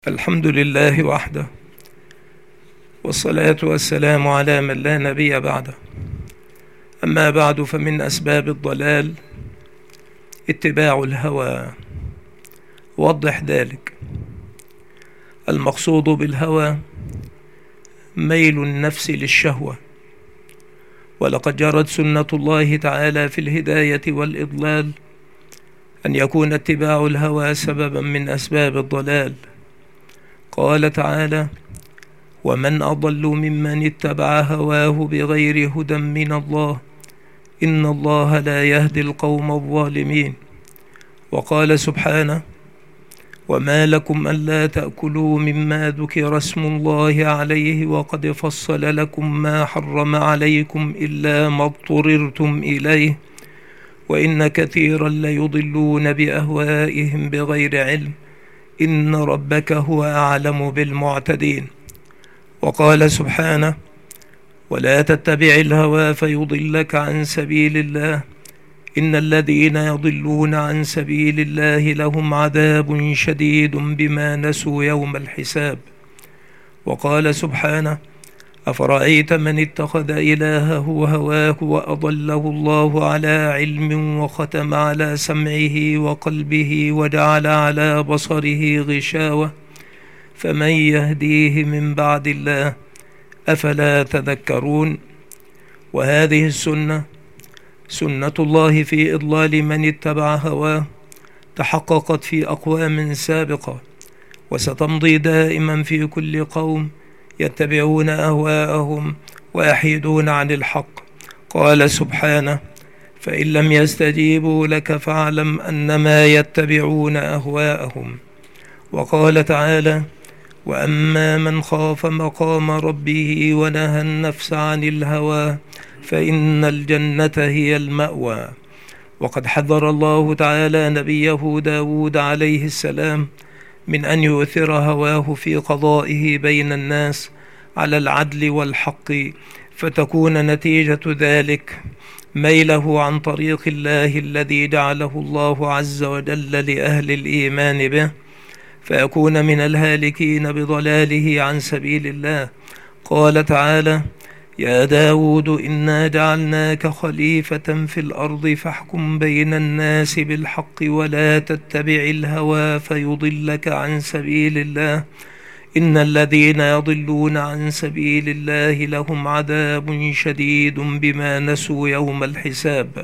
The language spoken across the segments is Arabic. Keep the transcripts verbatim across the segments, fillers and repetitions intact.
الحمد لله وحده، والصلاة والسلام على من لا نبي بعده. أما بعد، فمن أسباب الضلال اتباع الهوى. وضح ذلك. المقصود بالهوى ميل النفس للشهوة، ولقد جرت سنة الله تعالى في الهداية والإضلال أن يكون اتباع الهوى سببا من أسباب الضلال. قال تعالى: ومن أضل ممن اتبع هواه بغير هدى من الله إن الله لا يهدي القوم الظالمين. وقال سبحانه: وما لكم ألا تأكلوا مما ذكر اسم الله عليه وقد فصل لكم ما حرم عليكم إلا ما اضطررتم إليه وإن كثيرا ليضلون بأهوائهم بغير علم إن ربك هو أعلم بالمعتدين. وقال سبحانه: ولا تتبع الهوى فيضلك عن سبيل الله إن الذين يضلون عن سبيل الله لهم عذاب شديد بما نسوا يوم الحساب. وقال سبحانه: أفرأيت من اتخذ إلهه هواه وأضله الله على علم وختم على سمعه وقلبه وجعل على بصره غشاوة فمن يهديه من بعد الله أفلا تذكرون. وهذه السنة سنة الله في إضلال من اتبع هواه تحققت في أقوام سابقة، وستمضي دائما في كل قوم يتبعون أهواءهم ويحيدون عن الحق. قال سبحانه: فإن لم يستجيبوا لك فاعلم أنما يتبعون أهواءهم. وقال تعالى: وأما من خاف مقام ربه ونهى النفس عن الهوى فإن الجنة هي المأوى. وقد حذر الله تعالى نبيه داود عليه السلام من أن يؤثر هواه في قضائه بين الناس على العدل والحق، فتكون نتيجة ذلك ميله عن طريق الله الذي جعله الله عز وجل لأهل الإيمان به، فيكون من الهالكين بضلاله عن سبيل الله. قال تعالى: يا داود إنا جعلناك خليفة في الأرض فاحكم بين الناس بالحق ولا تتبع الهوى فيضلك عن سبيل الله إن الذين يضلون عن سبيل الله لهم عذاب شديد بما نسوا يوم الحساب.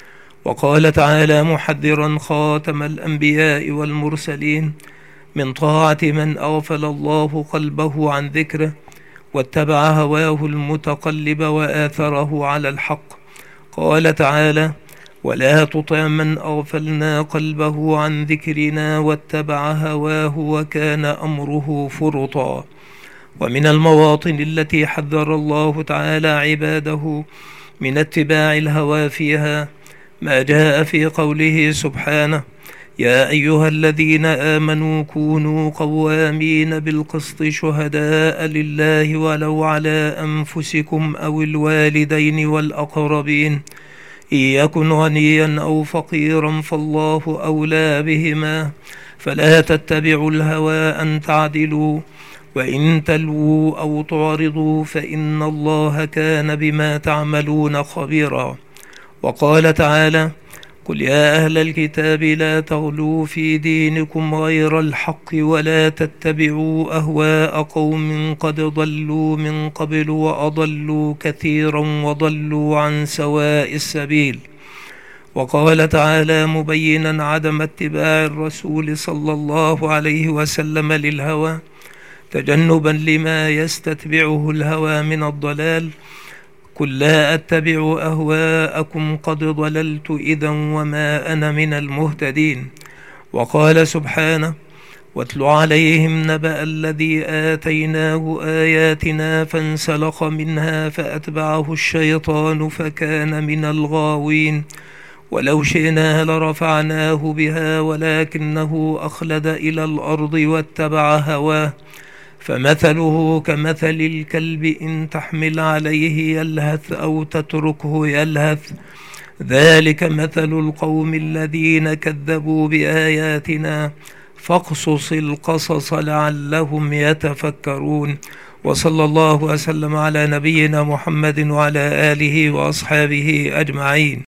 وقال تعالى محذرا خاتم الأنبياء والمرسلين من طاعة من أغفل الله قلبه عن ذكره واتبع هواه المتقلب وآثره على الحق. قال تعالى: ولا تطع من أغفلنا قلبه عن ذكرنا واتبع هواه وكان أمره فرطا. ومن المواطن التي حذر الله تعالى عباده من اتباع الهوى فيها ما جاء في قوله سبحانه: يا أيها الذين آمنوا كونوا قوامين بالقسط شهداء لله ولو على أنفسكم أو الوالدين والأقربين إن يكن غنيا أو فقيرا فالله أولى بهما فلا تتبعوا الهوى أن تعدلوا وإن تلووا أو تعرضوا فإن الله كان بما تعملون خبيرا. وقال تعالى: قل يا أهل الكتاب لا تغلوا في دينكم غير الحق ولا تتبعوا أهواء قوم قد ضلوا من قبل وأضلوا كثيرا وضلوا عن سواء السبيل. وقال تعالى مبينا عدم اتباع الرسول صلى الله عليه وسلم للهوى تجنبا لما يستتبعه الهوى من الضلال: قل لا أتبع أهواءكم قد ضللت إذا وما أنا من المهتدين. وقال سبحانه: واتل عليهم نبأ الذي آتيناه آياتنا فانسلخ منها فأتبعه الشيطان فكان من الغاوين ولو شئنا لرفعناه بها ولكنه أخلد إلى الأرض واتبع هواه فمثله كمثل الكلب إن تحمل عليه يلهث أو تتركه يلهث ذلك مثل القوم الذين كذبوا بآياتنا فاقصص القصص لعلهم يتفكرون. وصلى الله وسلم على نبينا محمد وعلى آله وأصحابه أجمعين.